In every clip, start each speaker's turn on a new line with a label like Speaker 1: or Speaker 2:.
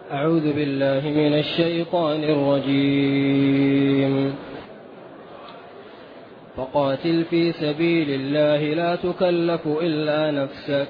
Speaker 1: أعوذ بالله من الشيطان الرجيم. فقاتل في سبيل الله لا تكلف إلا نفسك.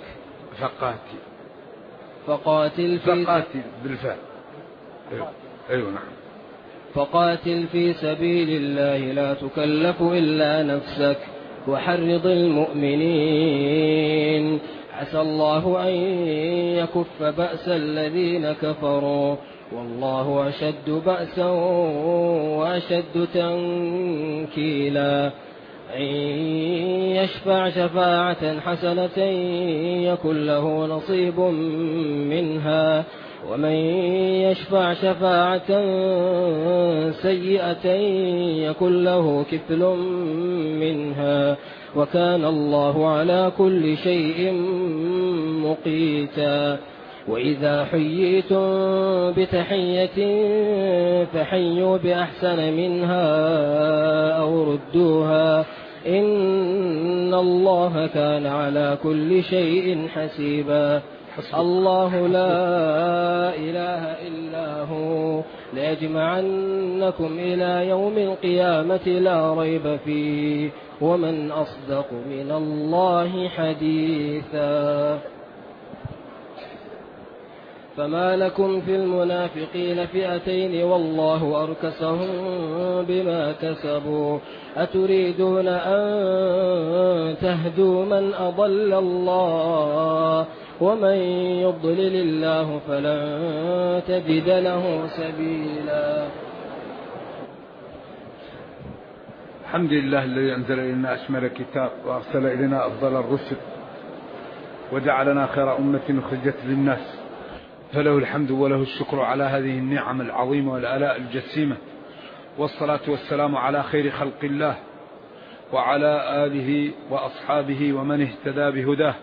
Speaker 1: فقاتل
Speaker 2: بالفعل. أيوة نعم.
Speaker 1: فقاتل في سبيل الله لا تكلف إلا نفسك وحرض المؤمنين عسى الله أن يكف بأس الذين كفروا والله أشد بأسا وأشد تنكيلا. إن يشفع شفاعة حسنة يكن له نصيب منها ومن يشفع شفاعة سيئة يكن له كفل منها وكان الله على كل شيء مقيتا. وإذا حييتم بتحية فحيوا بأحسن منها أو ردوها إن الله كان على كل شيء حسيبا. الله لا إله إلا هو ليجمعنكم إلى يوم القيامة لا ريب فيه ومن أصدق من الله حديثا. فما لكم في المنافقين فئتين والله أركسهم بما كسبوا أتريدون أن تهدوا من أضل الله ومن يضلل الله فلن تجد له سبيلا.
Speaker 2: الحمد لله الذي أنزل إلينا أشمل كتاب وأرسل إلينا أفضل الرسل وجعلنا خير أمة أخرجت للناس فله الحمد وله الشكر على هذه النعم العظيمة والآلاء الجسيمة. والصلاة والسلام على خير خلق الله وعلى آله وأصحابه ومن اهتدى بهداه.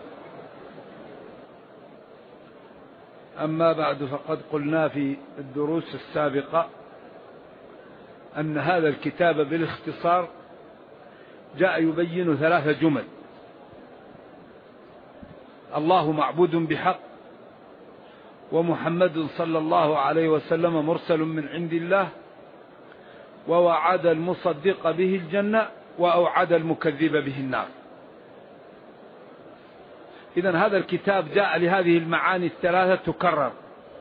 Speaker 2: أما بعد فقد قلنا في الدروس السابقة أن هذا الكتاب بالاختصار جاء يبين 3 جمل: الله معبود بحق، ومحمد صلى الله عليه وسلم مرسل من عند الله، ووعد المصدق به الجنة وأوعد المكذب به النار. إذن هذا الكتاب جاء لهذه المعاني ال3 تكرر،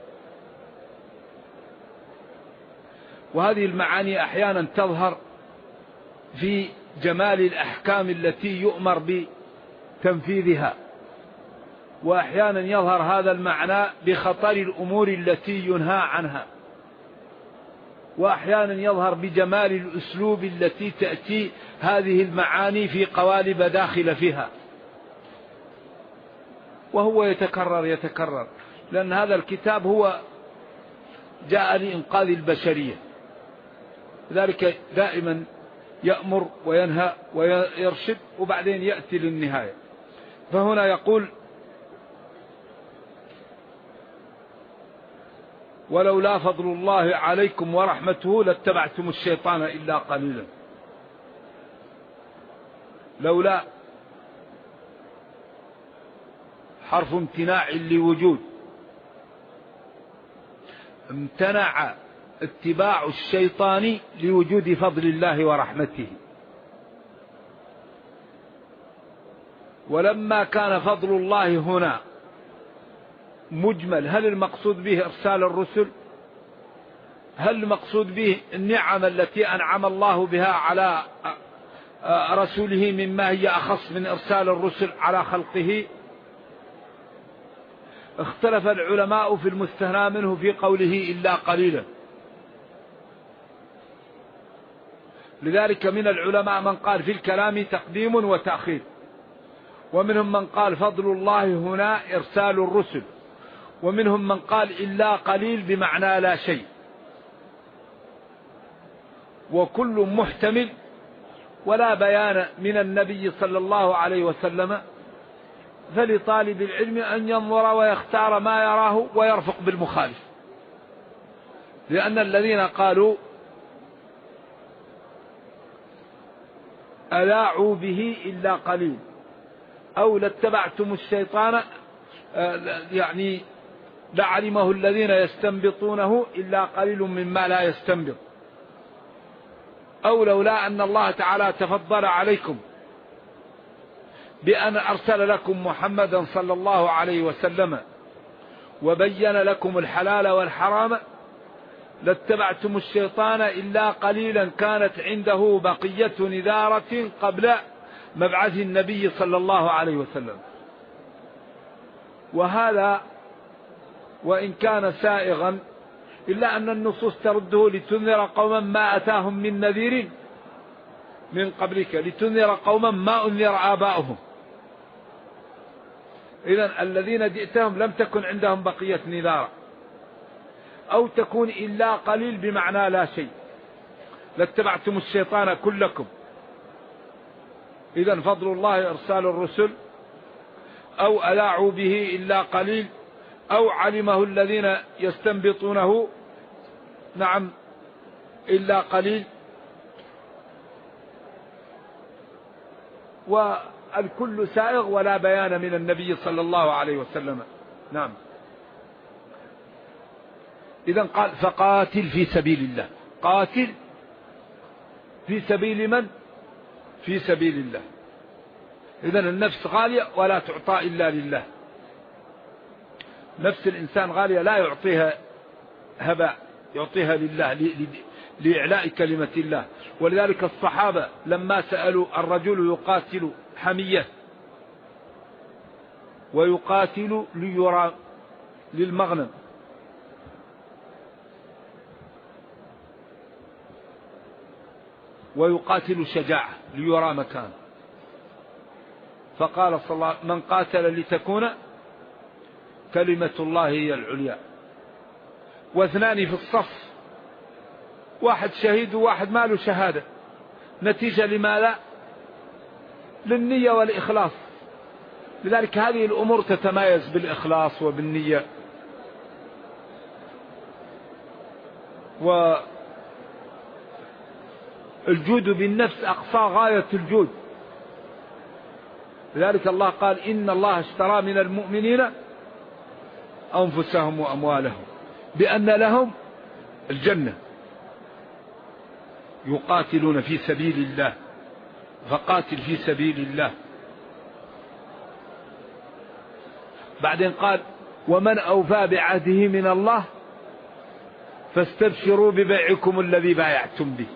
Speaker 2: وهذه المعاني أحيانا تظهر في جمال الأحكام التي يؤمر بتنفيذها، وأحيانا يظهر هذا المعنى بخطر الأمور التي ينهى عنها، وأحيانا يظهر بجمال الأسلوب التي تأتي هذه المعاني في قوالب داخل فيها، وهو يتكرر لأن هذا الكتاب هو جاء لإنقاذ البشرية، لذلك دائما يأمر وينهى ويرشد وبعدين يأتي للنهاية. فهنا يقول: ولولا فضل الله عليكم ورحمته لاتبعتم الشيطان إلا قليلا. لولا حرف امتناع لوجود، امتنع اتباع الشيطان لوجود فضل الله ورحمته. ولما كان فضل الله هنا مجمل، هل المقصود به إرسال الرسل؟ هل المقصود به النعم التي أنعم الله بها على رسوله مما هي أخص من إرسال الرسل على خلقه؟ اختلف العلماء في المستثنى منه في قوله إلا قليلا. لذلك من العلماء من قال في الكلام تقديم وتأخير، ومنهم من قال فضل الله هنا إرسال الرسل، ومنهم من قال إلا قليل بمعنى لا شيء، وكل محتمل، ولا بيان من النبي صلى الله عليه وسلم، فلطالب العلم أن ينظر ويختار ما يراه ويرفق بالمخالف. لأن الذين قالوا ألاعوا به إلا قليل أو لاتبعتم الشيطان، يعني لعلمه الذين يستنبطونه إلا قليل مما لا يستنبط، أو لولا أن الله تعالى تفضل عليكم بأن أرسل لكم محمدا صلى الله عليه وسلم وبين لكم الحلال والحرام لاتبعتم الشيطان إلا قليلا كانت عنده بقية نذارة قبل مبعث النبي صلى الله عليه وسلم. وهذا وإن كان سائغا إلا أن النصوص ترده لتنذر قوما ما أتاهم من نذير من قبلك لتنذر قوما ما أنذر آباؤهم. إذن الذين جئتهم لم تكن عندهم بقية نذارة، أو تكون إلا قليل بمعنى لا شيء، لاتبعتم الشيطان كلكم. إذن فضل الله إرسال الرسل، أو ألاعوا به إلا قليل، أو علمه الذين يستنبطونه نعم إلا قليل. والكل سائغ ولا بيان من النبي صلى الله عليه وسلم. نعم. إذن قال فقاتل في سبيل الله. قاتل في سبيل من؟ في سبيل الله. إذن النفس غالية ولا تعطى إلا لله. نفس الإنسان غالية لا يعطيها هباء، يعطيها لله لإعلاء كلمة الله. ولذلك الصحابة لما سألوا الرجل يقاتل حمية ويقاتل ليرى للمغنم، ويقاتل شجاعة ليرى مكان، فقال صلى الله عليه وسلم من قاتل لتكون كلمة الله هي العليا. واثنان في الصف، واحد شهيد وواحد ما له شهادة، نتيجة لما لا؟ للنية والإخلاص. لذلك هذه الأمور تتميز بالإخلاص وبالنية. والجود بالنفس أقصى غاية الجود. لذلك الله قال إن الله اشترى من المؤمنين أنفسهم وأموالهم بأن لهم الجنة، يقاتلون في سبيل الله. فقاتل في سبيل الله. بعدين قال ومن أوفى بعهده من الله فاستبشروا ببيعكم الذي بايعتم به.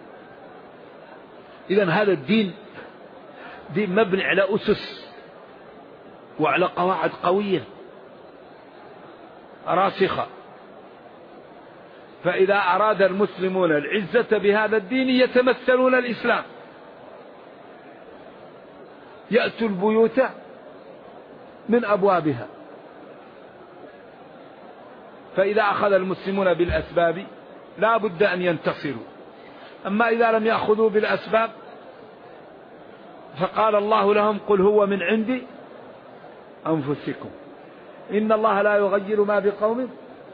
Speaker 2: إذن هذا الدين دين مبني على أسس وعلى قواعد قوية راسخة. فإذا أراد المسلمون العزة بهذا الدين يتمثلون الإسلام، يأتوا البيوت من أبوابها. فإذا أخذ المسلمون بالأسباب لا بد أن ينتصروا. أما إذا لم يأخذوا بالأسباب فقال الله لهم قل هو من عند أنفسكم إن الله لا يغير ما بقوم.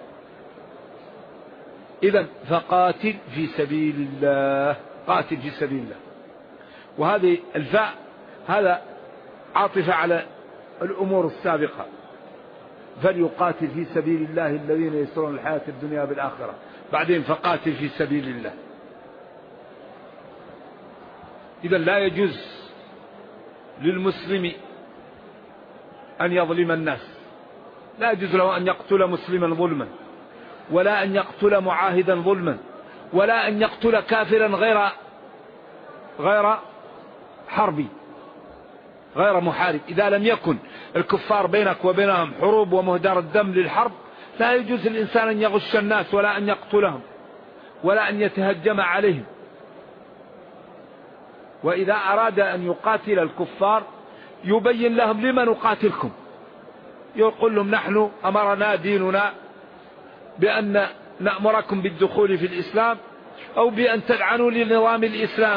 Speaker 2: إذن فقاتل في سبيل الله. قاتل في سبيل الله. وهذه الفاء هذا عاطفة على الأمور السابقة. فليقاتل في سبيل الله الذين يسرون الحياة الدنيا بالآخرة. بعدين فقاتل في سبيل الله. إذن لا يجوز للمسلم أن يظلم الناس. لا يجوز له أن يقتل مسلما ظلما، ولا أن يقتل معاهدا ظلما، ولا أن يقتل كافرا غير حربي، غير محارب. إذا لم يكن الكفار بينك وبينهم حروب ومهدر الدم للحرب لا يجوز الإنسان أن يغش الناس ولا أن يقتلهم ولا أن يتهجم عليهم. وإذا أراد أن يقاتل الكفار يبين لهم لما نقاتلكم، يقول لهم نحن أمرنا ديننا بأن نأمركم بالدخول في الإسلام أو بأن تلعنوا لنظام الإسلام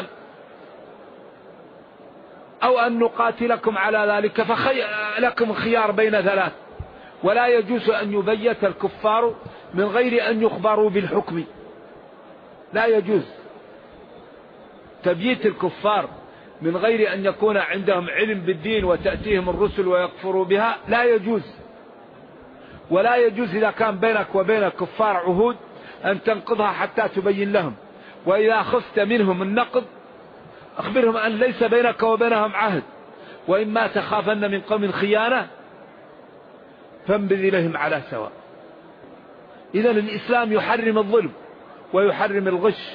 Speaker 2: أو أن نقاتلكم على ذلك، فلكم خيار بين ثلاث. ولا يجوز أن يبيت الكفار من غير أن يخبروا بالحكم. لا يجوز تبييت الكفار من غير أن يكون عندهم علم بالدين وتأتيهم الرسل ويكفروا بها، لا يجوز. ولا يجوز إذا كان بينك وبين الكفار عهود أن تنقضها حتى تبين لهم. وإذا خفت منهم النقض أخبرهم أن ليس بينك وبينهم عهد، وإما تخافن من قوم خيانة فانبذ إليهم على سواء. إذن الإسلام يحرم الظلم ويحرم الغش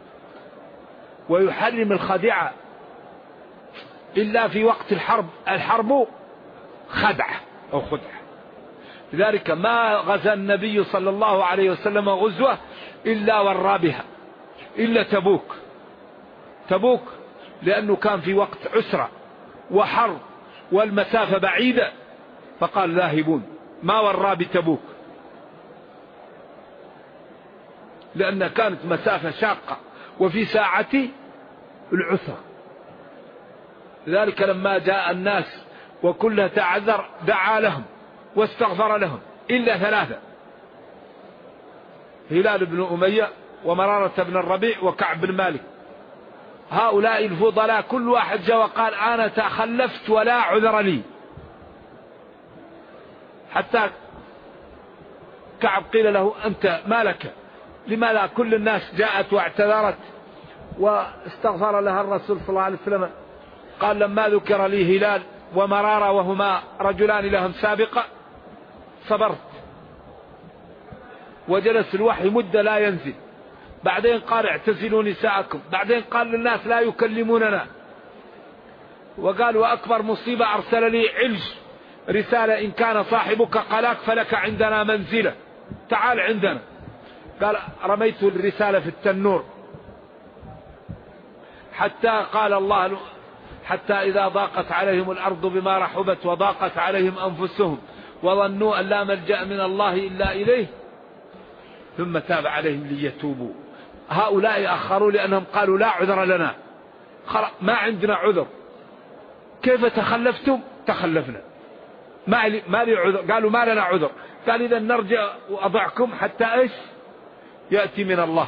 Speaker 2: ويحرم الخديعة إلا في وقت الحرب. الحرب خدعة أو خدعة. لذلك ما غزا النبي صلى الله عليه وسلم غزوة إلا ورى بها، إلا تبوك. تبوك لأنه كان في وقت عسرة وحرب والمسافة بعيدة، فقال ذاهبون، ما ورى بتبوك لأنها كانت مسافة شاقة وفي ساعة العسرة. لذلك لما جاء الناس وكلها تعذر دعا لهم واستغفر لهم إلا ثلاثة: هلال بن أمية ومرارة بن الربيع وكعب بن مالك. هؤلاء الفضلاء كل واحد جاء وقال أنا تخلفت ولا عذر لي. حتى كعب قيل له أنت ما لك؟ لماذا كل الناس جاءت واعتذرت واستغفر لها الرسول صلى الله عليه وسلم؟ قال لما ذكر لي هلال ومرارة وهما رجلان لهم سابقة صبرت، وجلس الوحي مدة لا ينزل. بعدين قال اعتزلوا نساءكم، بعدين قال للناس لا يكلموننا، وقال وأكبر مصيبة أرسل لي علج رسالة إن كان صاحبك قلاك فلك عندنا منزلة، تعال عندنا. قال رميت الرسالة في التنور حتى قال الله حتى إذا ضاقت عليهم الأرض بما رحبت وضاقت عليهم أنفسهم وظنوا أن لا ملجأ من الله إلا إليه ثم تاب عليهم ليتوبوا. هؤلاء أخروا لأنهم قالوا لا عذر لنا، ما عندنا عذر. كيف تخلفتم؟ تخلفنا، ما لي عذر. قالوا ما لنا عذر. قال إذا نرجع وأضعكم حتى إيش يأتي من الله.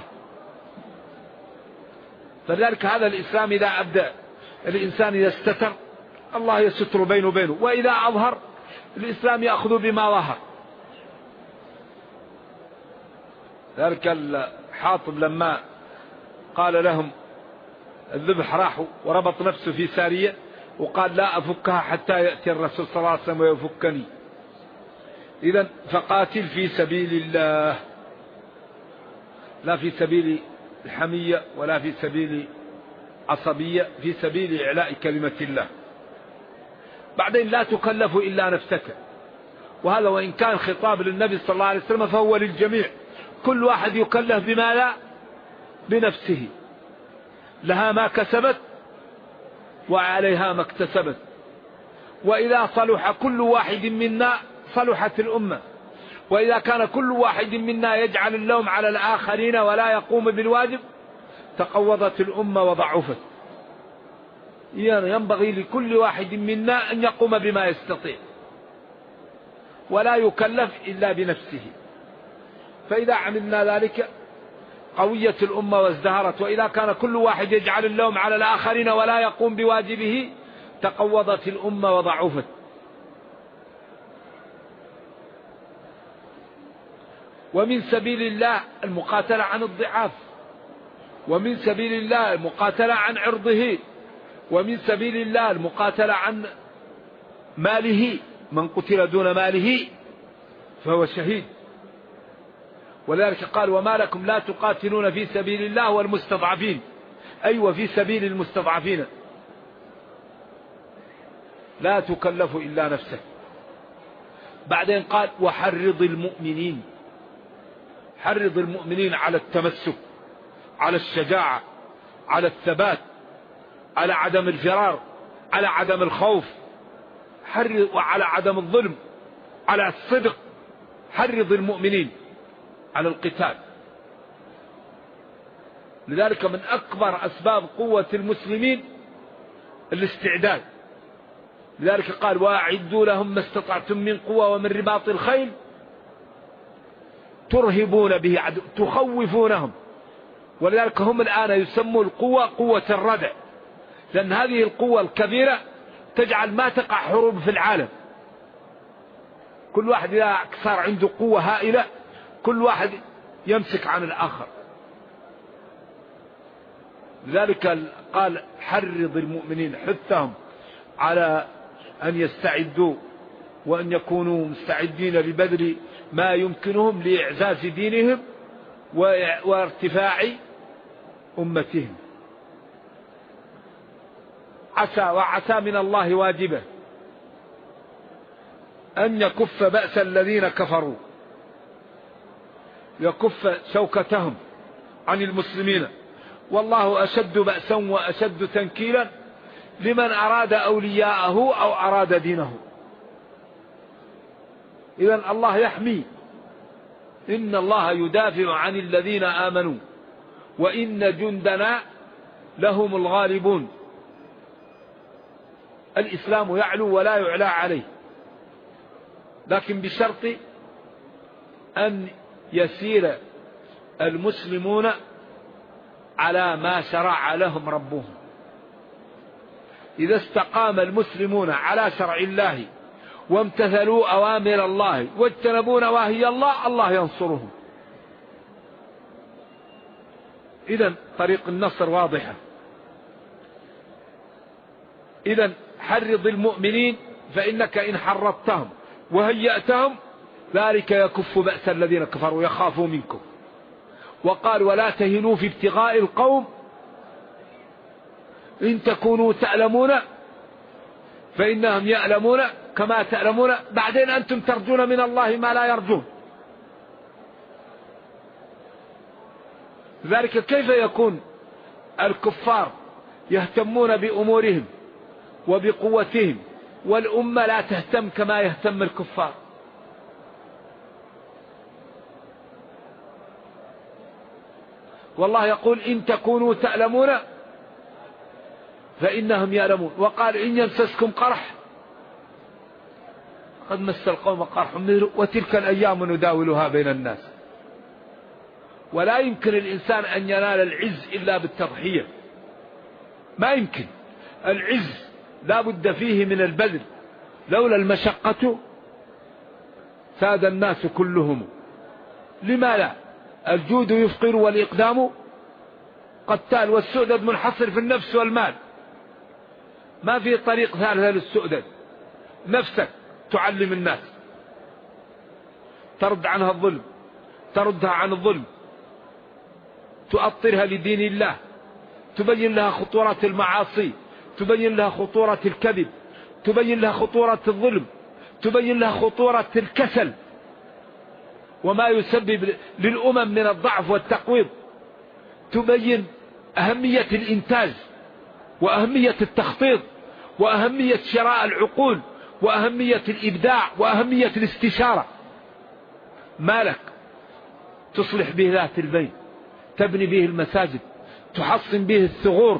Speaker 2: فلذلك هذا الإسلام إذا أبدأ الإنسان إذا استتر الله يستر بينه وبينه، وإذا أظهر الإسلام يأخذ بما ظهر. ذلك الحاطب لما قال لهم الذبح راحوا وربط نفسه في سارية وقال لا أفكها حتى يأتي الرسول صلى الله عليه وسلم ويفكني. إذن فقاتل في سبيل الله، لا في سبيل الحمية ولا في سبيل عصبية، في سبيل إعلاء كلمة الله. بعدين لا تكلف إلا نفسك، وهذا وإن كان خطاب للنبي صلى الله عليه وسلم فهو للجميع. كل واحد يكلف بما لا بنفسه، لها ما كسبت وعليها ما اكتسبت. وإذا صلح كل واحد منا صلحت الأمة، وإذا كان كل واحد منا يجعل اللوم على الآخرين ولا يقوم بالواجب تقوضت الأمة وضعفت. ينبغي لكل واحد منا أن يقوم بما يستطيع ولا يكلف إلا بنفسه. فإذا عملنا ذلك قوية الأمة وازدهرت. وإذا كان كل واحد يجعل اللوم على الآخرين ولا يقوم بواجبه تقوضت الأمة وضعفت. ومن سبيل الله المقاتلة عن الضعاف، ومن سبيل الله المقاتلة عن عرضه، ومن سبيل الله المقاتلة عن ماله. من قتل دون ماله فهو شهيد. ولذلك قال وما لكم لا تقاتلون في سبيل الله والمستضعفين، أي وفي سبيل المستضعفين لا تكلف إلا نفسك. بعدين قال وحرض المؤمنين، حرض المؤمنين على التمسك، على الشجاعة، على الثبات، على عدم الفرار، على عدم الخوف، حرض وعلى عدم الظلم، على الصدق. حرض المؤمنين على القتال. لذلك من أكبر أسباب قوة المسلمين الاستعداد. لذلك قال وأعدوا لهم ما استطعتم من قوة ومن رباط الخيل ترهبون به عدو، تخوفونهم. ولذلك هم الآن يسموا القوة قوة الردع، لأن هذه القوة الكبيرة تجعل ما تقع حروب في العالم. كل واحد إذا صار عنده قوة هائلة كل واحد يمسك عن الآخر. لذلك قال حرض المؤمنين، حثهم على أن يستعدوا وأن يكونوا مستعدين لبذل ما يمكنهم لإعزاز دينهم وارتفاع أمتهم. وعسى من الله واجبه أن يكف بأس الذين كفروا، يكف شوكتهم عن المسلمين، والله أشد بأسا وأشد تنكيلا لمن أراد أولياءه أو أراد دينه. إذن الله يحمي، إن الله يدافع عن الذين آمنوا وإن جندنا لهم الغالبون. الإسلام يعلو ولا يعلى عليه، لكن بشرط أن يسير المسلمون على ما شرع لهم ربهم. إذا استقام المسلمون على شرع الله وامتثلوا أوامر الله واجتنبوا نواهي الله، الله ينصرهم. إذن طريق النصر واضحة. إذن حرض المؤمنين، فإنك إن حرضتهم وهيأتهم ذلك يكف بأس الذين كفروا يخافوا منكم. وقال ولا تهنوا في ابتغاء القوم إن تكونوا تعلمون فإنهم يعلمون كما تعلمون، بعدين أنتم ترجون من الله ما لا يرجون. لذلك كيف يكون الكفار يهتمون بأمورهم وبقوتهم والأمة لا تهتم كما يهتم الكفار؟ والله يقول إن تكونوا تعلمون فإنهم يعلمون. وقال إن يمسسكم قرح قد مس القوم قرح مثله وتلك الأيام نداولها بين الناس. ولا يمكن الإنسان أن ينال العز إلا بالتضحية، ما يمكن. العز لا بد فيه من البذل، لولا المشقة ساد الناس كلهم. لما لا؟ الجود يفقر والإقدام قتال، والسؤدد منحصر في النفس والمال، ما في طريق ثالث للسؤدد. نفسك تعلم الناس، ترد عنها الظلم، تردها عن الظلم، تؤطرها لدين الله، تبين لها خطورات المعاصي، تبين لها خطورة الكذب، تبين لها خطورة الظلم، تبين لها خطورة الكسل وما يسبب للأمم من الضعف والتقويض، تبين أهمية الإنتاج وأهمية التخطيط وأهمية شراء العقول وأهمية الإبداع وأهمية الاستشارة. مالك تصلح به ذات البين، تبني به المساجد، تحصن به الثغور،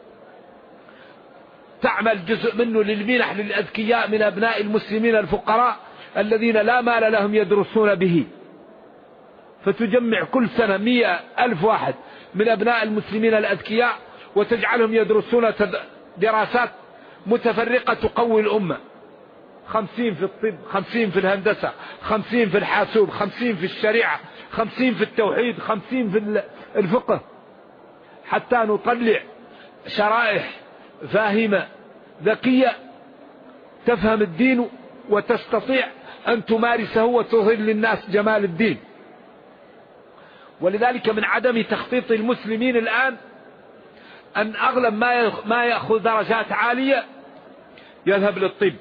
Speaker 2: تعمل جزء منه للمنح للأذكياء من أبناء المسلمين الفقراء الذين لا مال لهم يدرسون به، فتجمع كل سنة 100,000 واحد من أبناء المسلمين الأذكياء وتجعلهم يدرسون دراسات متفرقة تقوي الأمة. 50 في الطب، 50 في الهندسة، 50 في الحاسوب، 50 في الشريعة، 50 في التوحيد، 50 في الفقه، حتى نطلع شرائح فاهمة ذكية تفهم الدين وتستطيع أن تمارسه وتظهر للناس جمال الدين. ولذلك من عدم تخطيط المسلمين الآن أن أغلب ما يأخذ درجات عالية يذهب للطب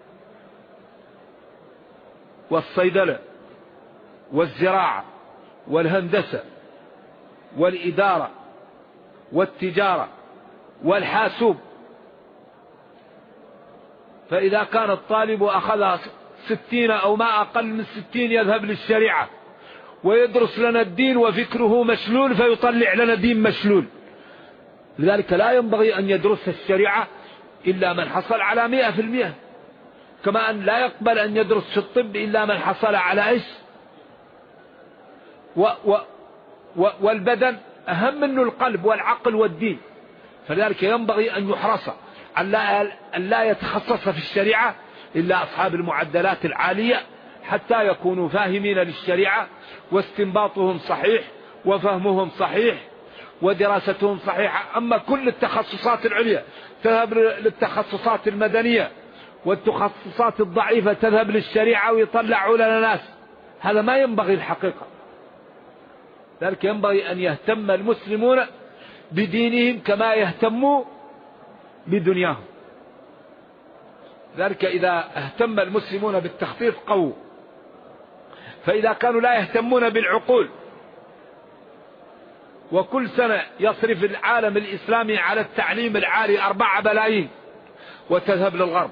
Speaker 2: والصيدلة والزراعة والهندسة والإدارة والتجارة والحاسوب. فإذا كان الطالب أخذ 60 أو ما أقل من 60 يذهب للشريعة ويدرس لنا الدين وفكره مشلول فيطلع لنا دين مشلول. لذلك لا ينبغي أن يدرس الشريعة إلا من حصل على 100%، كما أن لا يقبل أن يدرس في الطب إلا من حصل على إيش؟ والبدن أهم منه القلب والعقل والدين. فلذلك ينبغي أن يحرص أن لا يتخصص في الشريعة إلا أصحاب المعدلات العالية حتى يكونوا فاهمين للشريعة، واستنباطهم صحيح، وفهمهم صحيح، ودراستهم صحيحة. أما كل التخصصات العليا تذهب للتخصصات المدنية، والتخصصات الضعيفة تذهب للشريعة ويطلعوا لنا ناس، هذا ما ينبغي الحقيقة. ذلك ينبغي أن يهتم المسلمون بدينهم كما يهتموا بدنياهم. ذلك إذا اهتم المسلمون بالتخطيط قووا، فإذا كانوا لا يهتمون بالعقول، وكل سنة يصرف العالم الإسلامي على التعليم العالي 4 بلايين وتذهب للغرب،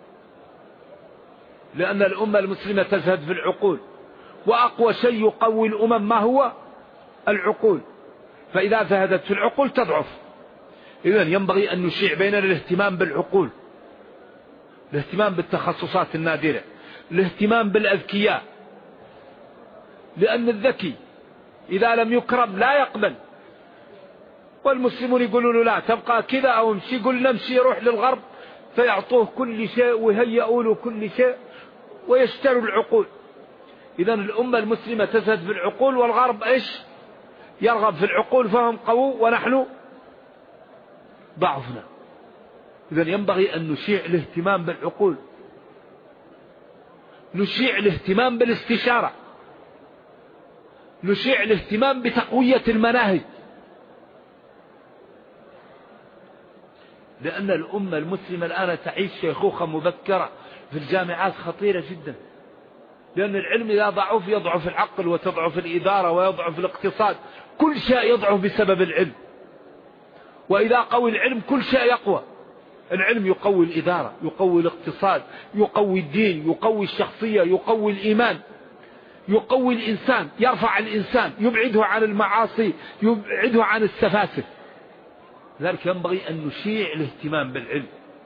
Speaker 2: لأن الأمة المسلمة تزهد في العقول، وأقوى شيء يقوي الأمم ما هو؟ العقول. فإذا زهدت في العقول تضعف. إذن ينبغي أن نشيع بيننا الاهتمام بالعقول، الاهتمام بالتخصصات النادرة، الاهتمام بالأذكياء، لأن الذكي إذا لم يكرم لا يقبل. والمسلمون يقولون له لا تبقى كذا أو امشي، يقول نمشي يروح للغرب فيعطوه كل شيء ويهيئوا له كل شيء ويشتروا العقول. إذن الأمة المسلمة تزهد في العقول، والغرب إيش؟ يرغب في العقول، فهم قووا ونحن ضعفنا. إذن ينبغي أن نشيع الاهتمام بالعقول، نشيع الاهتمام بالاستشارة، نشيع الاهتمام بتقوية المناهج، لأن الأمة المسلمة الآن تعيش شيخوخة مبكرة في الجامعات خطيرة جدا، لأن العلم إذا ضعف يضعف العقل، وتضعف الإدارة، ويضعف الاقتصاد، كل شيء يضعف بسبب العلم. وإذا قوي العلم كل شيء يقوى. العلم يقوي الإدارة، يقوي الاقتصاد، يقوي الدين، يقوي الشخصية، يقوي الإيمان، يقوي الإنسان، يرفع الإنسان، يبعده عن المعاصي، يبعده عن السفاسف. لذلك ينبغي أن نشيع الاهتمام بالعلم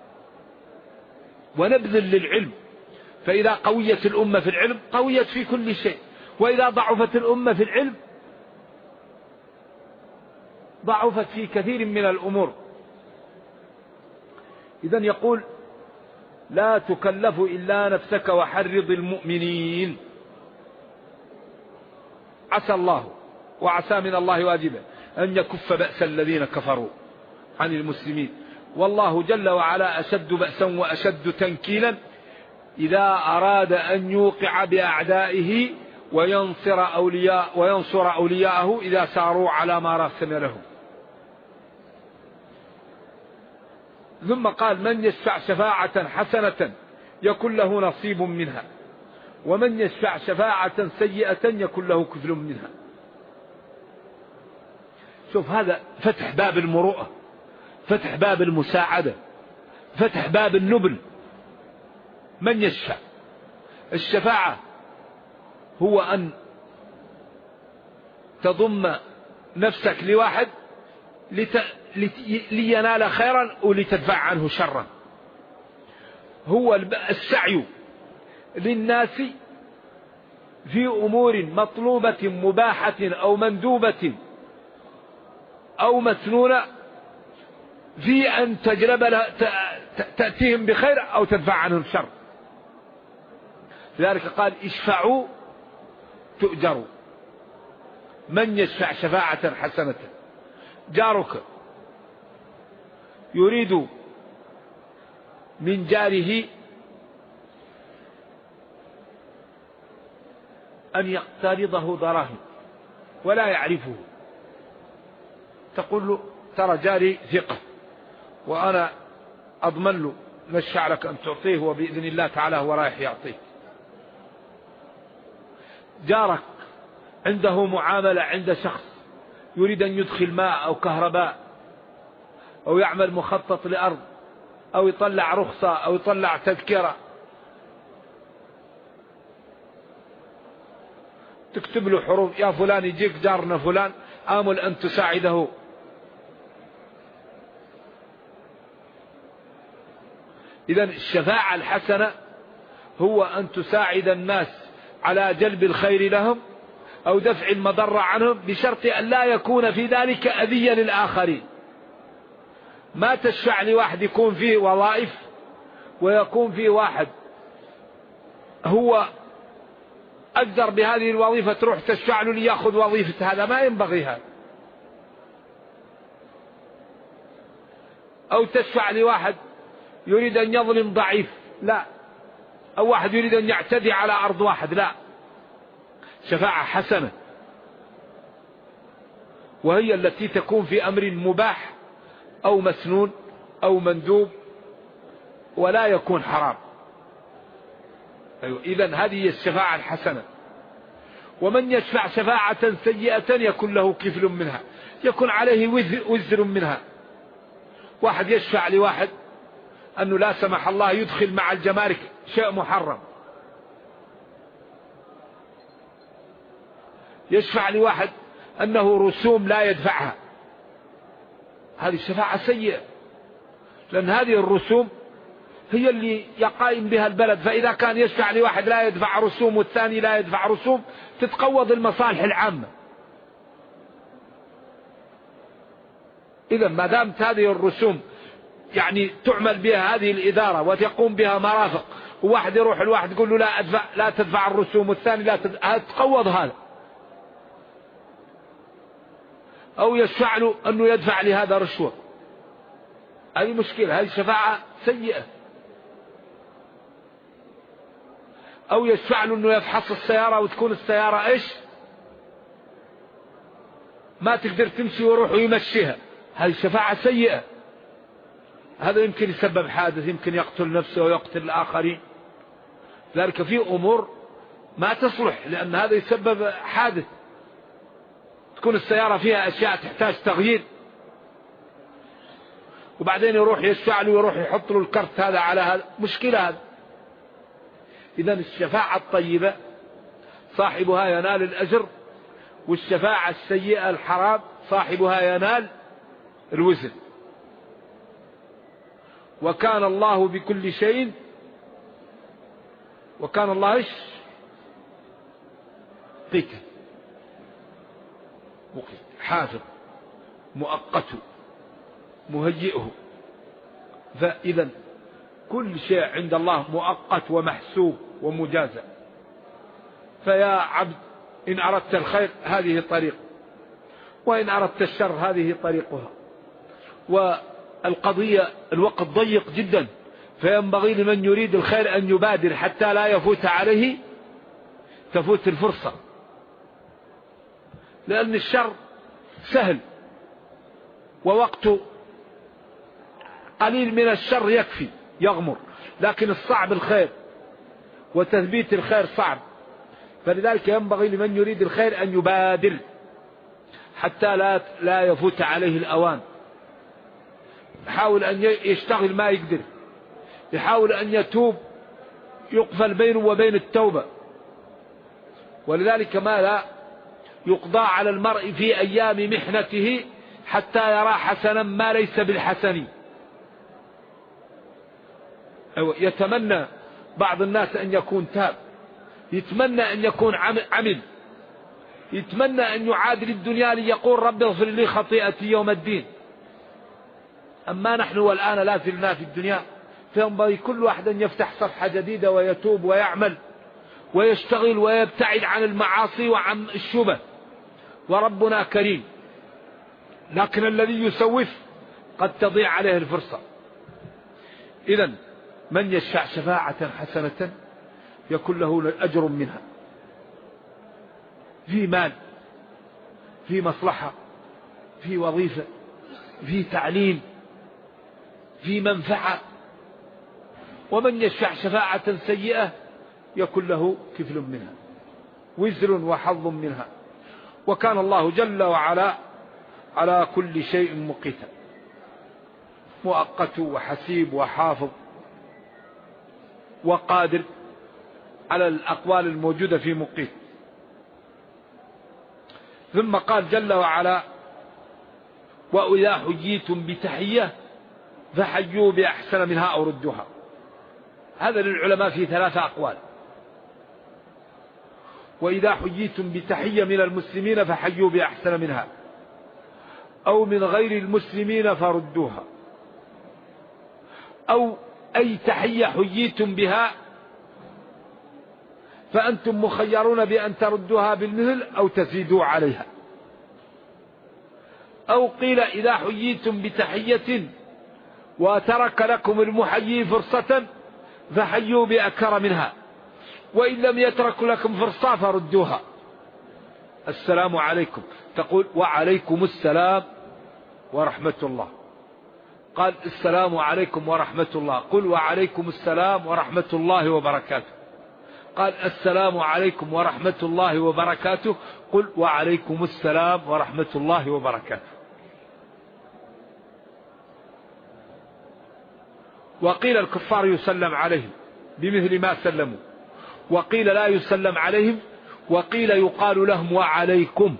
Speaker 2: ونبذل للعلم. فإذا قويت الأمة في العلم قويت في كل شيء، وإذا ضعفت الأمة في العلم ضعفت في كثير من الأمور. إذن يقول لا تكلف إلا نفسك وحرض المؤمنين. عسى الله وعسى من الله واجبا أن يكف بأس الذين كفروا عن المسلمين، والله جل وعلا أشد بأسا وأشد تنكيلا إذا أراد أن يوقع بأعدائه وينصر أولياءه إذا ساروا على ما راسم لهم. ثم قال من يشفع شفاعة حسنة يكن له نصيب منها، ومن يشفع شفاعة سيئة يكن له كفل منها. شوف هذا فتح باب المروءة، فتح باب المساعدة، فتح باب النبل. من يشفع، الشفاعة هو أن تضم نفسك لواحد لينال خيرا ولتدفع عنه شرا. هو السعي للناس في أمور مطلوبة مباحة أو مندوبة أو مسنونة، في أن تجلب تأتيهم بخير أو تدفع عنهم شر. لذلك قال اشفعوا تؤجروا. من يشفع شفاعة حسنة، جارك يريد من جاره أن يقترضه دراهم ولا يعرفه، تقول له ترى جاري ثقة وأنا أضمن له، نشفع لك أن تعطيه وبإذن الله تعالى هو رايح يعطيك. جارك عنده معاملة عند شخص يريد أن يدخل ماء أو كهرباء أو يعمل مخطط لأرض أو يطلع رخصة أو يطلع تذكرة، تكتب له حروف يا فلان يجيك جارنا فلان آمل أن تساعده. إذن الشفاعة الحسنة هو أن تساعد الناس على جلب الخير لهم أو دفع المضر عنهم، بشرط أن لا يكون في ذلك أذية للآخرين. ما تشفع لواحد يكون فيه وظائف ويكون فيه واحد هو أقدر بهذه الوظيفة تروح تشفع له ليأخذ وظيفة، هذا ما ينبغي هذا. أو تشفع لواحد يريد أن يظلم ضعيف، لا. أو واحد يريد أن يعتدي على أرض واحد، لا. شفاعة حسنة، وهي التي تكون في أمر مباح أو مسنون أو مندوب ولا يكون حرام. أيوة، إذن هذه هي الشفاعة الحسنة. ومن يشفع شفاعة سيئة يكون له كفل منها، يكون عليه وزر منها. واحد يشفع لواحد أنه لا سمح الله يدخل مع الجمارك شيء محرم، يشفع لواحد أنه رسوم لا يدفعها، هذه الشفاعة سيئة، لأن هذه الرسوم هي اللي يقائم بها البلد. فإذا كان يشفع لواحد لا يدفع رسوم والثاني لا يدفع رسوم، تتقوض المصالح العامة. إذا ما دامت هذه الرسوم يعني تعمل بها هذه الإدارة وتقوم بها مرافق، وواحد يروح الواحد يقول له لا تدفع الرسوم والثاني لا تدفع، تقوض هذا. أو يشفع له أنه يدفع لهذا رشوة، هذه مشكلة، هذه شفاعة سيئة. أو يشفع له أنه يفحص السيارة وتكون السيارة إيش ما تقدر تمشي ويروح ويمشيها، هذه شفاعة سيئة. هذا يمكن يسبب حادث، يمكن يقتل نفسه ويقتل الآخرين. ذلك في أمور ما تصلح، لأن هذا يسبب حادث، تكون السيارة فيها أشياء تحتاج تغيير، وبعدين يروح يشفع له ويروح يحط له الكرت هذا على هذا، مشكلة هذا. إذن الشفاعة الطيبة صاحبها ينال الأجر، والشفاعة السيئة الحرام صاحبها ينال الوزر. وكان الله بكل شيء، وكان الله إيش قيتا، حافظ، مؤقت، مهيئه. فإذا كل شيء عند الله مؤقت ومحسوب ومجازى. فيا عبد إن أردت الخير هذه طريق، وإن أردت الشر هذه طريقها. والقضية الوقت ضيق جدا، فينبغي لمن يريد الخير أن يبادر حتى لا يفوت عليه تفوت الفرصة، لأن الشر سهل ووقته قليل من الشر يكفي يغمر، لكن الصعب الخير وتثبيت الخير صعب. فلذلك ينبغي لمن يريد الخير أن يبادر حتى لا يفوت عليه الأوان. يحاول أن يشتغل ما يقدر، يحاول أن يتوب يقفل بينه وبين التوبة. ولذلك ما لا يقضى على المرء في أيام محنته حتى يرى حسنا ما ليس بالحسن. يتمنى بعض الناس أن يكون تاب، يتمنى أن يكون عمل، يتمنى أن يعادل الدنيا ليقول رب اغفر لي خطيئتي يوم الدين. أما نحن والآن لا زلنا في الدنيا، فينبغي كل واحد أن يفتح صفحة جديدة ويتوب ويعمل ويشتغل ويبتعد عن المعاصي وعن الشبه. وربنا كريم، لكن الذي يسوف قد تضيع عليه الفرصة. إذن من يشفع شفاعة حسنة يكون له أجر منها، في مال، في مصلحة، في وظيفة، في تعليم، في منفعة. ومن يشفع شفاعة سيئة يكون له كفل منها، وزر وحظ منها. وكان الله جل وعلا على كل شيء مقيتا، مؤقت وحسيب وحافظ وقادر على الأقوال الموجودة في مقيت. ثم قال جل وعلا: وإذا حييتم بتحية فحيوا بأحسن منها أو ردوها. هذا للعلماء في 3 أقوال. وإذا حييتم بتحية من المسلمين فحيوا بأحسن منها، أو من غير المسلمين فردوها، أو أي تحية حييتم بها فأنتم مخيرون بأن تردوها بالمثل أو تزيدوا عليها. أو قيل إذا حييتم بتحية وترك لكم المحيي فرصة فحيوا بأكثر منها، وإن لم يترك لكم فرصة فردوها. السلام عليكم تقول وعليكم السلام ورحمة الله. قال السلام عليكم ورحمة الله، قل وعليكم السلام ورحمة الله وبركاته. قال السلام عليكم ورحمة الله وبركاته، قل وعليكم السلام ورحمة الله وبركاته. وقيل الكفار يسلم عليهم بمثل ما سلموا، وقيل لا يسلم عليهم، وقيل يقال لهم وعليكم.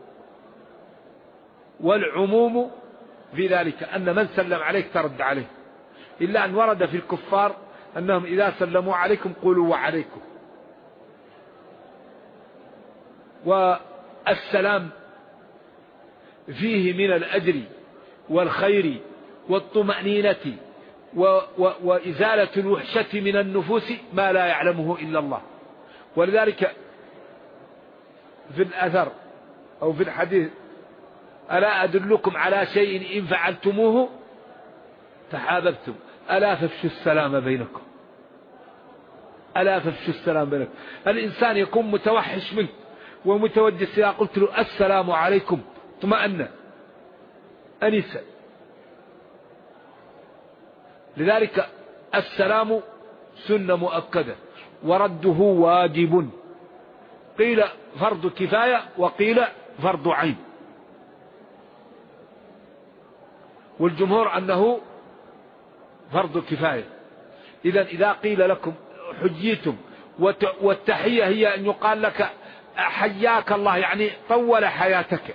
Speaker 2: والعموم في ذلك أن من سلم عليك ترد عليه، إلا أن ورد في الكفار أنهم إذا سلموا عليكم قولوا وعليكم. والسلام فيه من الأجر والخير والطمأنينة وإزالة الوحشة من النفوس ما لا يعلمه إلا الله. ولذلك في الأثر أو في الحديث ألا أدلكم على شيء إن فعلتموه تحاببتم ألا فافشوا السلام بينكم. ألا فافشوا السلام بينكم. الإنسان يكون متوحش منك ومتوجس، إذا قلت له السلام عليكم اطمأن أنس. لذلك السلام سنة مؤكدة ورده واجب، قيل فرض كفاية وقيل فرض عين، والجمهور أنه فرض كفاية. إذا قيل لكم حجيتم، والتحية هي أن يقال لك حياك الله، يعني طول حياتك.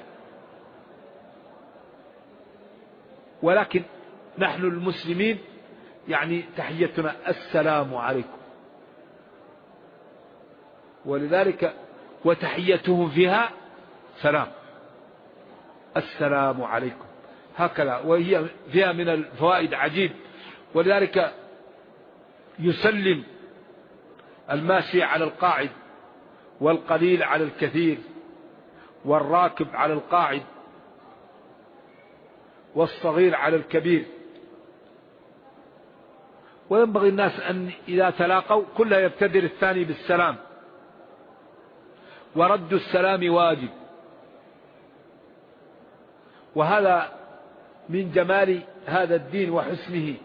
Speaker 2: ولكن نحن المسلمين يعني تحيتنا السلام عليكم، ولذلك وتحيتهم فيها سلام، السلام عليكم هكذا. وهي فيها من الفوائد عجيب. ولذلك يسلم الماشي على القاعد، والقليل على الكثير، والراكب على القاعد، والصغير على الكبير. وينبغي الناس أن إذا تلاقوا كله يبتدر الثاني بالسلام، ورد السلام واجب. وهذا من جمال هذا الدين وحسنه.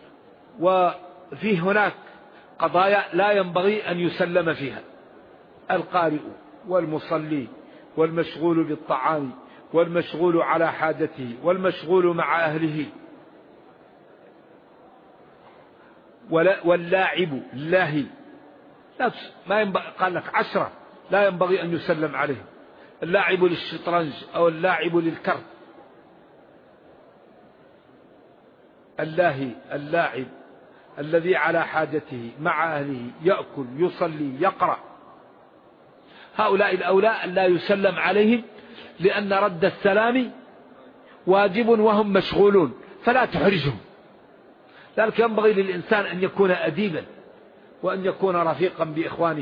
Speaker 2: وفيه هناك قضايا لا ينبغي أن يسلم فيها: القارئ والمصلي والمشغول بالطعام والمشغول على حاجته والمشغول مع أهله واللاعب اللاهي. ما ينبغي، قال لك 10 لا ينبغي أن يسلم عليه: اللاعب للشطرنج أو اللاعب للكرت. اللاهي اللاعب الذي على حاجته مع أهله يأكل يصلي يقرأ. هؤلاء الأولى أن لا يسلم عليهم، لأن رد السلام واجب وهم مشغولون، فلا تحرجهم. ذلك ينبغي للإنسان أن يكون أديبا وأن يكون رفيقا بإخوانه.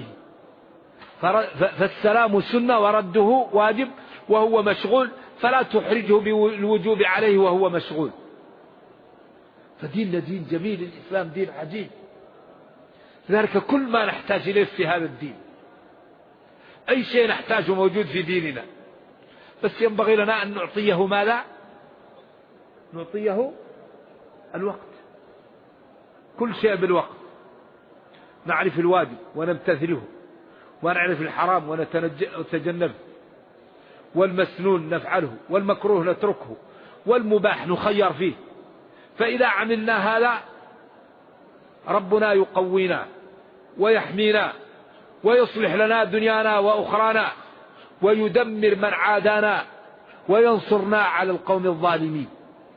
Speaker 2: فالسلام سنة ورده واجب وهو مشغول، فلا تحرجه بالوجوب عليه وهو مشغول. فديننا دين جميل، الإسلام دين عجيب. لذلك كل ما نحتاج إليه في هذا الدين، أي شيء نحتاجه موجود في ديننا، بس ينبغي لنا أن نعطيه ماذا؟ نعطيه الوقت. كل شيء بالوقت. نعرف الواجب ونمتثله، ونعرف الحرام ونتجنبه، والمسنون نفعله، والمكروه نتركه، والمباح نخير فيه. فإذا عملنا هذا ربنا يقوينا ويحمينا ويصلح لنا دنيانا وأخرانا، ويدمر من عادانا وينصرنا على القوم الظالمين.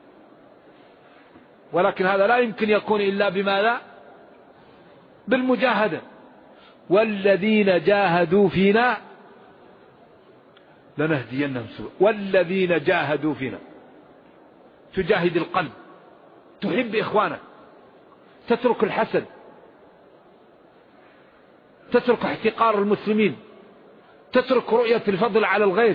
Speaker 2: ولكن هذا لا يمكن يكون إلا بماذا؟ بالمجاهدة. والذين جاهدوا فينا لنهدينهم سبلنا. والذين جاهدوا فينا، تجاهد القلب، تحب إخوانك، تترك الحسد،
Speaker 3: تترك احتقار المسلمين، تترك رؤية الفضل على الغير.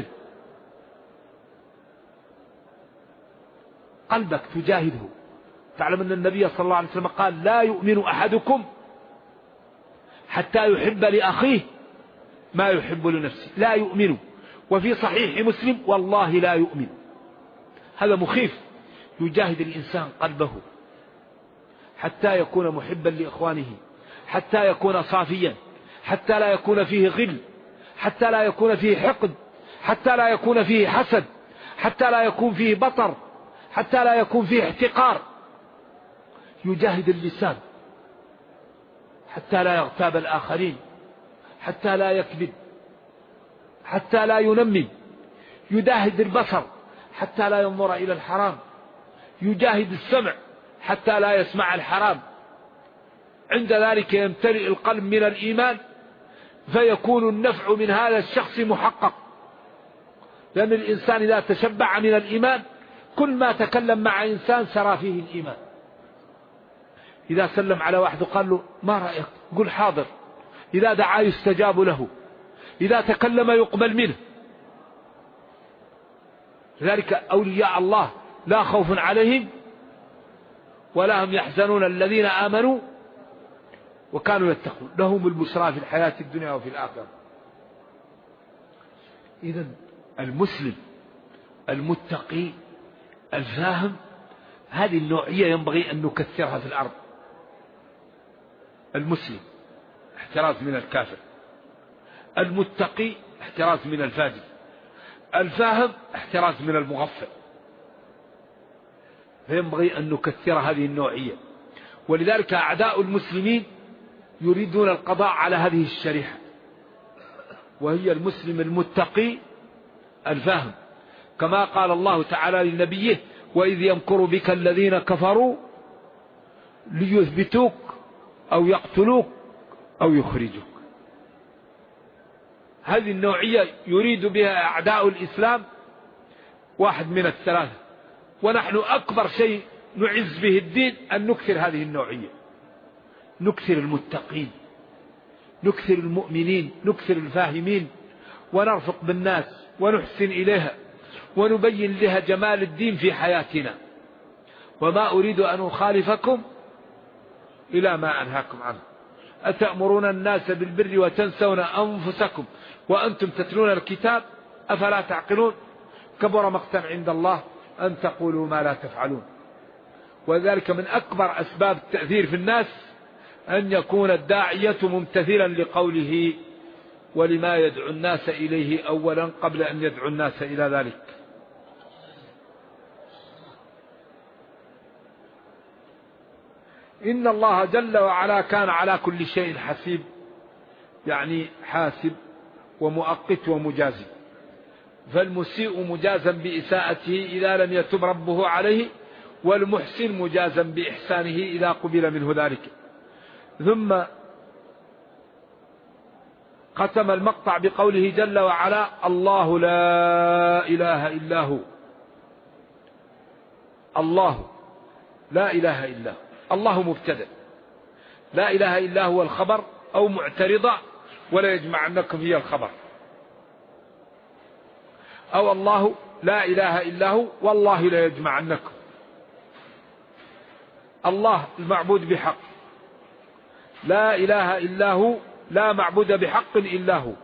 Speaker 3: قلبك تجاهده. تعلم أن النبي صلى الله عليه وسلم قال: لا يؤمن أحدكم حتى يحب لأخيه ما يحب لنفسه. لا يؤمن. وفي صحيح مسلم: والله لا يؤمن. هذا مخيف. يجاهد الإنسان قلبه حتى يكون محبا لإخوانه، حتى يكون صافيا، حتى لا يكون فيه غل، حتى لا يكون فيه حقد، حتى لا يكون فيه حسد، حتى لا يكون فيه بطر، حتى لا يكون فيه احتقار. يجاهد اللسان حتى لا يغتاب الآخرين، حتى لا يكذب، حتى لا ينمي. يجاهد البصر حتى لا ينظر إلى الحرام. يجاهد السمع حتى لا يسمع الحرام. عند ذلك يمتلئ القلب من الإيمان، فيكون النفع من هذا الشخص محقق. لأن الإنسان إذا تشبع من الإيمان كل ما تكلم مع إنسان سرى فيه الإيمان. إذا سلم على واحد وقال له: ما رأيك؟ قل حاضر. إذا دعا يستجاب له، إذا تكلم يقبل منه. لذلك أولياء الله لا خوف عليهم ولا هم يحزنون الذين آمنوا وكانوا يتقون لهم البشرى في الحياة الدنيا وفي الآخرة. إذن المسلم المتقي الفاهم هذه النوعية ينبغي أن نكثرها في الأرض. المسلم احتراز من الكافر، المتقي احتراز من الفاجر، الفاهم احتراز من المغفل. فينبغي أن نكثر هذه النوعية. ولذلك أعداء المسلمين يريدون القضاء على هذه الشريحة، وهي المسلم المتقي الفاهم. كما قال الله تعالى لنبيه: وإذ يمكر بك الذين كفروا ليثبتوك أو يقتلوك أو يخرجوك. هذه النوعية يريد بها أعداء الإسلام واحد من الثلاثة. ونحن أكبر شيء نعز به الدين أن نكثر هذه النوعية، نكثر المتقين، نكثر المؤمنين، نكثر الفاهمين، ونرفق بالناس ونحسن إليها ونبين لها جمال الدين في حياتنا. وما أريد أن أخالفكم إلى ما أنهاكم عنه. أتأمرون الناس بالبر وتنسون أنفسكم وأنتم تتلون الكتاب أفلا تعقلون. كبر مقتا عند الله أن تقولوا ما لا تفعلون. وذلك من أكبر أسباب التأثير في الناس أن يكون الداعية ممتثلا لقوله ولما يدعو الناس إليه أولا قبل أن يدعو الناس إلى ذلك. إن الله جل وعلا كان على كل شيء حسيب، يعني حاسب ومؤقت ومجازي. فالمسيء مجازا بإساءته إذا لم يتب ربه عليه، والمحسن مجازا بإحسانه إذا قبل منه ذلك. ثم ختم المقطع بقوله جل وعلا: الله لا إله إلا هو. الله لا إله إلا هو. الله مبتدأ، لا إله إلا هو الخبر أو معترضة، ولا يجمعنكم هي الخبر. أو الله لا إله إلا هو والله لا يجمعنكم. الله المعبود بحق، لا إله إلا هو لا معبود بحق إلا هو.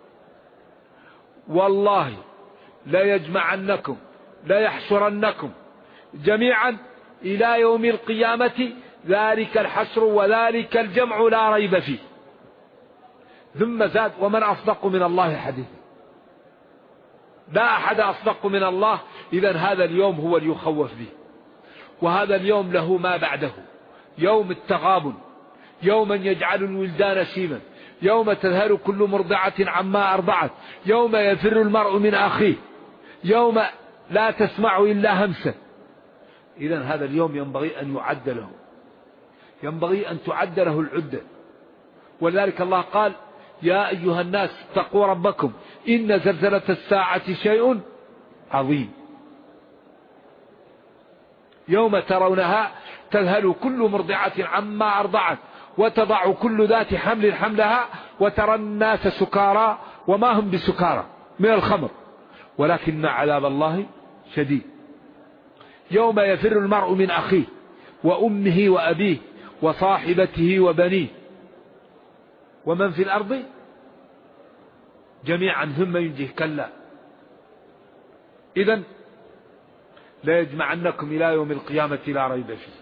Speaker 3: والله لا يجمعنكم لا يحشرنكم جميعا إلى يوم القيامة، ذلك الحشر وذلك الجمع لا ريب فيه. ثم زاد: ومن أصدق من الله حديثا. لا أحد أصدق من الله. إذن هذا اليوم هو ليخوف به، وهذا اليوم له ما بعده. يوم التغابن، يوما يجعل الولدان شيبا، يوم تذهل كل مرضعة عما أرضعت، يوم يفر المرء من أخيه، يوم لا تسمع إلا همسا. إذن هذا اليوم ينبغي أن يعد له، ينبغي أن تعد له العدة. ولذلك الله قال: يا أيها الناس اتقوا ربكم إن زلزلة الساعة شيء عظيم. يوم ترونها تذهل كل مرضعة عما أرضعت وتضع كل ذات حمل حملها وترى الناس سكارى وما هم بسكارى من الخمر ولكن عذاب الله شديد. يوم يفر المرء من أخيه وأمه وأبيه وصاحبته وبنيه ومن في الأرض جميعا ثم ينجيه. كلا إذن لا يجمعنكم إلى يوم القيامة لا ريب فيه.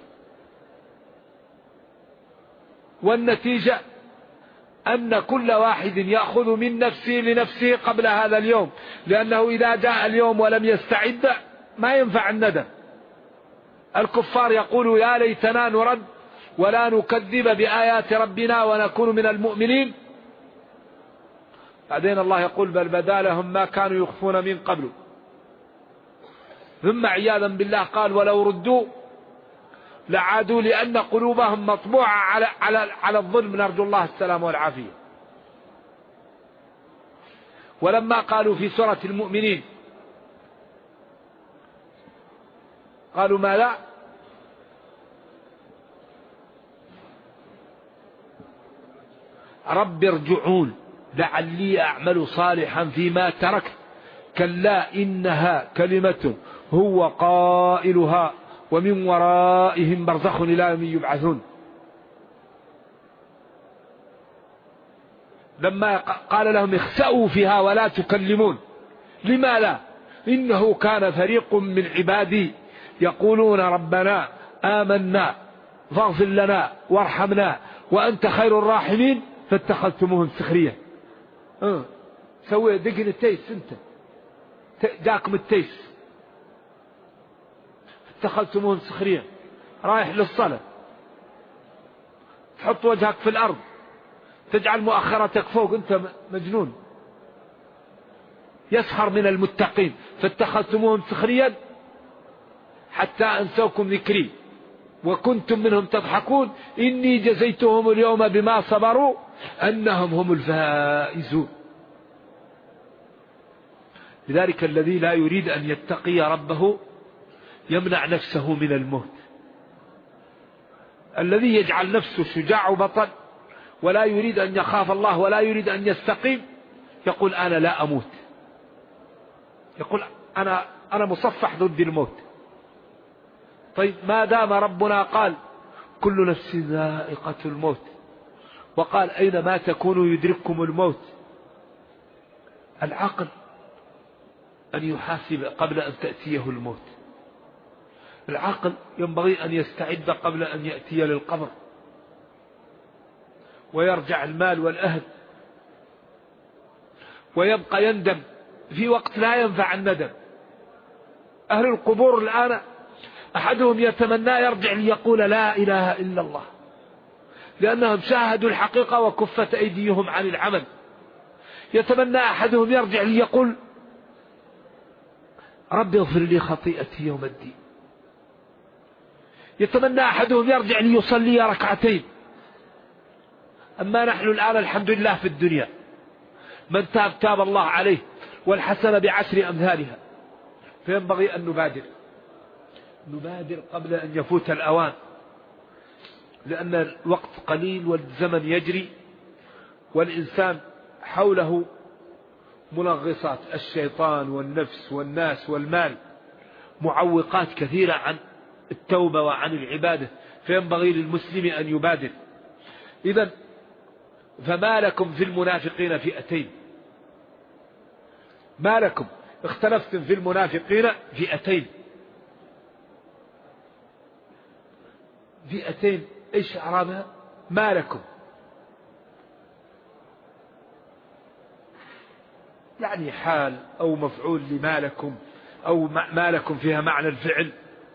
Speaker 3: والنتيجة أن كل واحد يأخذ من نفسه لنفسه قبل هذا اليوم، لأنه إذا جاء اليوم ولم يستعد ما ينفع الندم. الكفار يقولوا يا ليتنا نرد ولا نكذب بآيات ربنا ونكون من المؤمنين. بعدين الله يقول بل بدا لهم ما كانوا يخفون من قبل. ثم عياذا بالله قال ولو ردوا لعادوا لأن قلوبهم مطبوعة على الظلم، نرجو الله السلام والعافية. ولما قالوا في سورة المؤمنين قالوا ما لا رب ارجعون لعلي أعمل صالحا فيما تركت كلا إنها كلمة هو قائلها ومن ورائهم برزخ إلى يوم يبعثون. لما قال لهم اخسأوا فيها ولا تكلمون لما لا إنه كان فريق من عبادي يقولون ربنا آمنا فاغفر لنا وارحمنا وأنت خير الراحمين فاتخذتموهم سخريا. سوي دقن التيس، انت جاكم التيس اتخذتموهم سخريا. رايح للصلاة تحط وجهك في الأرض تجعل مؤخرتك فوق، انت مجنون. يسخر من المتقين فاتخذتموهم سخريا حتى أنسوكم ذكري وكنتم منهم تضحكون إني جزيتهم اليوم بما صبروا أنهم هم الفائزون. لذلك الذي لا يريد أن يتقي ربه يمنع نفسه من الموت. الذي يجعل نفسه شجاع بطل ولا يريد أن يخاف الله ولا يريد أن يستقيم يقول أنا لا أموت، يقول أنا مصفح ضد الموت. طيب ما دام ربنا قال كل نفس ذائقة الموت وقال أينما تكونوا يدرككم الموت، العقل أن يحاسب قبل أن تأتيه الموت. العقل ينبغي أن يستعد قبل أن يأتي للقبر ويرجع المال والأهل ويبقى يندم في وقت لا ينفع الندم. أهل القبور الآن أحدهم يتمنى يرجع ليقول لا إله إلا الله لأنهم شاهدوا الحقيقة وكفت أيديهم عن العمل. يتمنى أحدهم يرجع ليقول رب اغفر لي خطيئتي يوم الدين. يتمنى أحدهم يرجع ليصلي ركعتين. أما نحن الآن الحمد لله في الدنيا من تاب تاب الله عليه والحسنة بعشر أمثالها. فينبغي أن نبادر قبل أن يفوت الأوان، لأن الوقت قليل والزمن يجري والإنسان حوله منغصات الشيطان والنفس والناس والمال، معوقات كثيرة عن التوبة وعن العبادة. فينبغي للمسلم أن يبادر. إذن فما لكم في المنافقين فئتين، ما لكم اختلفتم في المنافقين فئتين. فئتين ايش اعرابها؟ ما لكم يعني حال او مفعول لما لكم او ما لكم فيها معنى الفعل.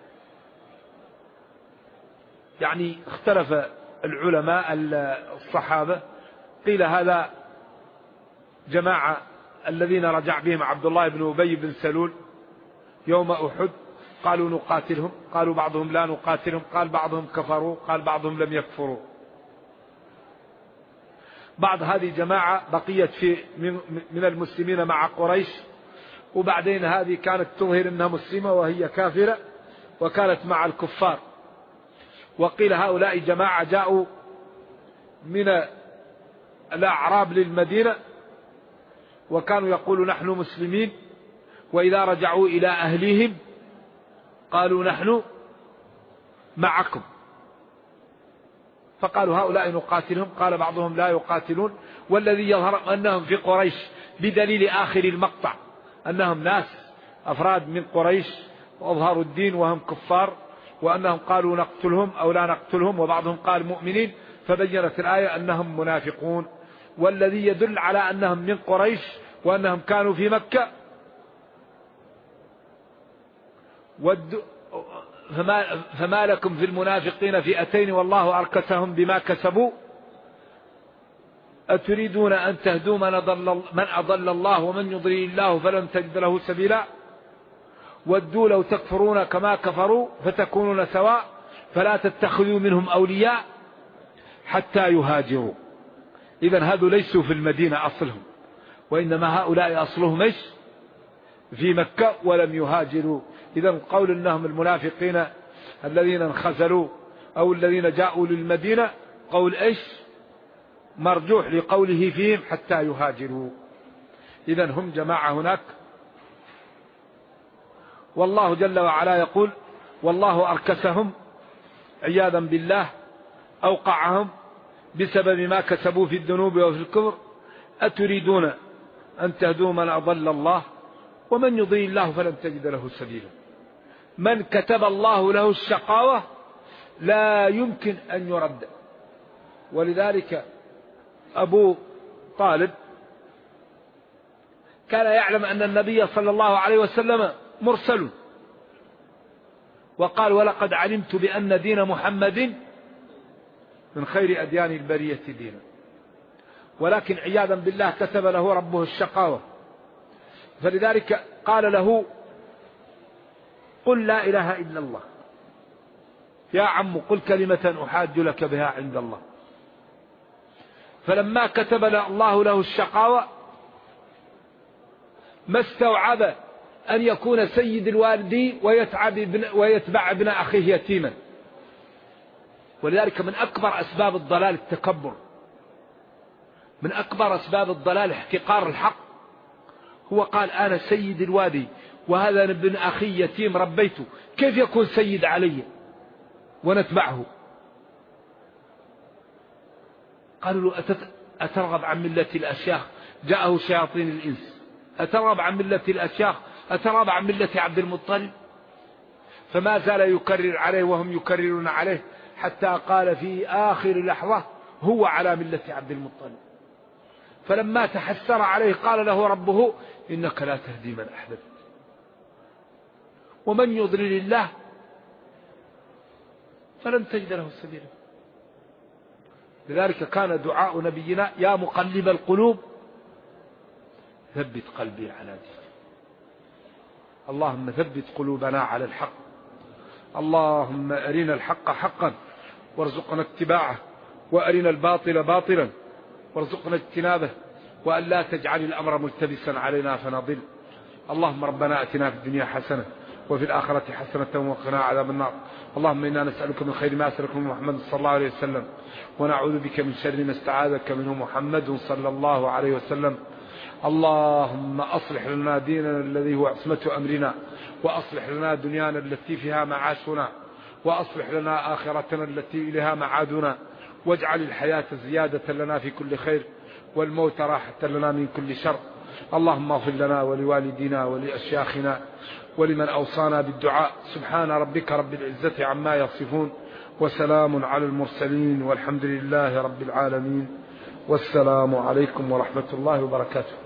Speaker 3: يعني اختلف العلماء الصحابة، قيل هذا جماعة الذين رجع بهم عبد الله بن أبي بن سلول يوم أحد قالوا نقاتلهم، قالوا بعضهم لا نقاتلهم، قال بعضهم كفروا، قال بعضهم لم يكفروا. بعض هذه جماعة بقيت من المسلمين مع قريش، وبعدين هذه كانت تظهر أنها مسلمة وهي كافرة وكانت مع الكفار. وقيل هؤلاء جماعة جاءوا من الأعراب للمدينة، وكانوا يقولوا نحن مسلمين، وإذا رجعوا إلى أهلهم قالوا نحن معكم، فقالوا هؤلاء نقاتلهم. قال بعضهم لا يقاتلون، والذي يظهر أنهم في قريش بدليل آخر المقطع أنهم ناس أفراد من قريش وأظهروا الدين وهم كفار، وأنهم قالوا نقتلهم أو لا نقتلهم، وبعضهم قال مؤمنين، فبينت الآية أنهم منافقون. والذي يدل على أنهم من قريش وأنهم كانوا في مكة فما لكم في المنافقين فئتين والله أركسهم بما كسبوا أتريدون أن تهدوا من أضل الله ومن يضلل الله فلن تجد له سبيلا ودوا لو تكفرون كما كفروا فتكونون سواء فلا تتخذوا منهم أولياء حتى يهاجروا. إذن هذو ليسوا في المدينة أصلهم، وإنما هؤلاء أصلهم إيش؟ في مكة ولم يهاجروا. إذن قول أنهم المنافقين الذين انخزلوا أو الذين جاءوا للمدينة قول إيش؟ مرجوح لقوله فيهم حتى يهاجروا. إذن هم جماعة هناك. والله جل وعلا يقول والله أركسهم عياذا بالله، أوقعهم بسبب ما كسبوا في الذنوب وفي الكفر. أتريدون أن تهدوا من أضل الله ومن يضلل الله فلن تجد له سبيلا. من كتب الله له الشقاوة لا يمكن أن يرد. ولذلك أبو طالب كان يعلم أن النبي صلى الله عليه وسلم مرسل، وقال ولقد علمت بأن دين محمد من خير أديان البرية دينا، ولكن عياذا بالله كتب له ربه الشقاوة. فلذلك قال له قل لا إله إلا الله يا عم، قل كلمة أحاج لك بها عند الله. فلما كتب الله له الشقاوة ما استوعب أن يكون سيد الوالدين ويتبع ابن أخيه يتيما. ولذلك من أكبر أسباب الضلال التكبر، من أكبر أسباب الضلال احتقار الحق. هو قال أنا سيد الوادي وهذا ابن أخي يتيم ربيته، كيف يكون سيد علي ونتبعه؟ قالوا له أترغب عن ملة الأشياخ؟ جاءه شياطين الإنس، أترغب عن ملة الأشياخ؟ أترغب عن ملة عبد المطلب؟ فما زال يكرر عليه وهم يكررون عليه حتى قال في آخر لحظة هو على ملة عبد المطلب. فلما تحسر عليه قال له ربه إنك لا تهدي من أحببت ومن يضلل الله فلن تجد له سبيلا. لذلك كان دعاء نبينا يا مقلب القلوب ثبت قلبي على دينك. اللهم ثبت قلوبنا على الحق، اللهم أرنا الحق حقا وارزقنا اتباعه، وأرنا الباطل باطلا وارزقنا اجتنابه، وأن لا تجعل الأمر ملتبسا علينا فنضل. اللهم ربنا أتنا في الدنيا حسنة وفي الآخرة حسنة وقنا عذاب النار. اللهم إنا نسألك من خير ما سألك من محمد صلى الله عليه وسلم، ونعوذ بك من شر ما استعاذك منه محمد صلى الله عليه وسلم. اللهم أصلح لنا ديننا الذي هو عصمة أمرنا، وأصلح لنا دنيانا التي فيها معاشنا، وأصلح لنا آخرتنا التي إليها معادنا، واجعل الحياة زيادة لنا في كل خير والموت راحة لنا من كل شر. اللهم اغفر لنا ولوالدينا ولأشياخنا ولمن أوصانا بالدعاء. سبحان ربك رب العزة عما يصفون، وسلام على المرسلين، والحمد لله رب العالمين، والسلام عليكم ورحمة الله وبركاته.